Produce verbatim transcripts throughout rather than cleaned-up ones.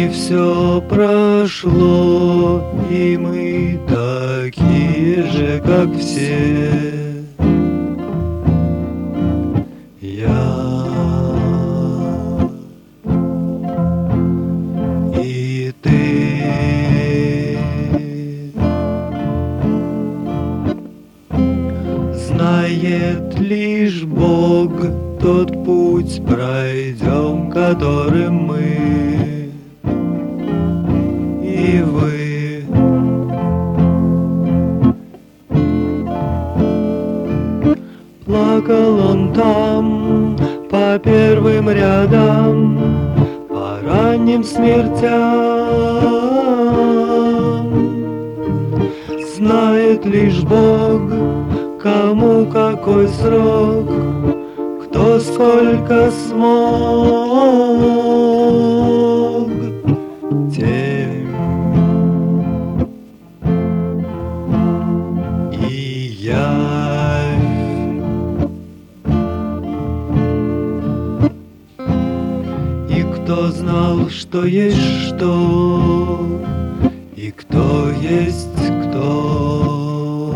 И все прошло, и мы такие же, как все. Я и ты. Знает лишь Бог тот путь пройдем, которым мы и вы. Плакал он там по первым рядам, по ранним смертям. Знает лишь Бог, кому какой срок, кто сколько смог. Тем и явь. И кто знал, что есть что, и кто есть кто.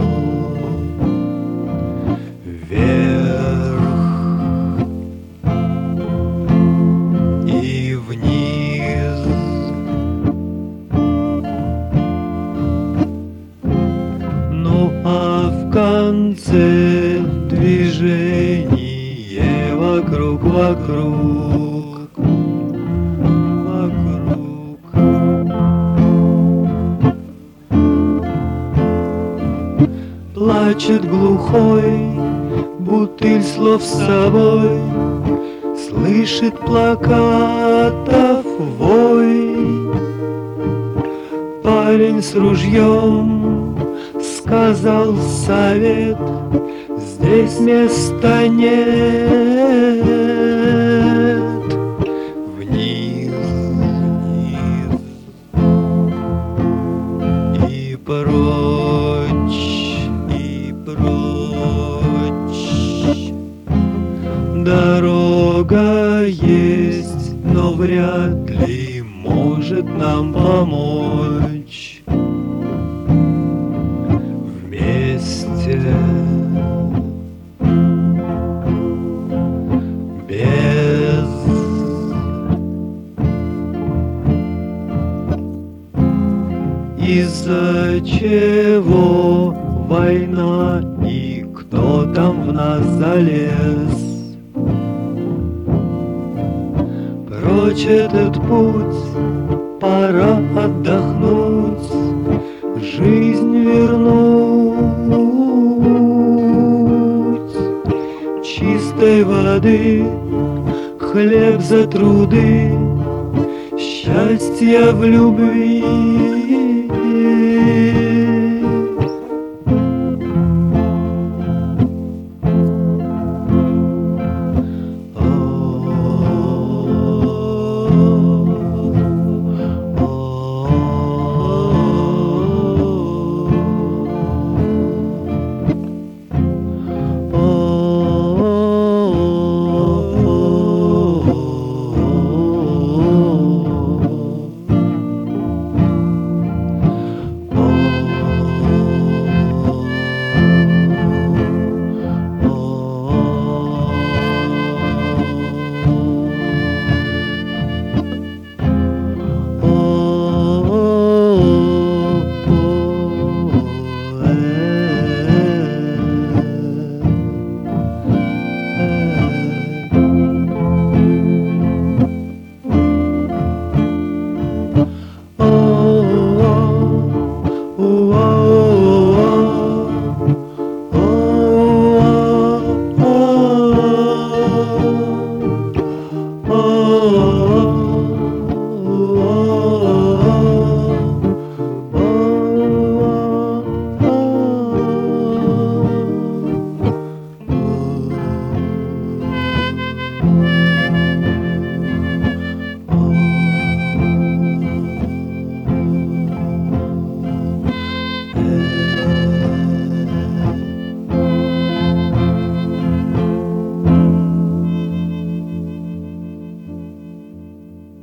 Вверх и вниз. Ну а в конце движение вокруг, вокруг, вокруг. Плачет глухой, бутыль слов с собой, слышит плакатов вой. Парень с ружьем сказал совет: здесь места нет. Вниз, вниз и прочь, и прочь. Дорога есть, но вряд ли может нам помочь. Вместе без из-за чего война и кто там в нас залез. Прочь этот путь, пора отдохнуть, жизнь вернуть. Чистой воды, хлеб за труды, счастья в любви.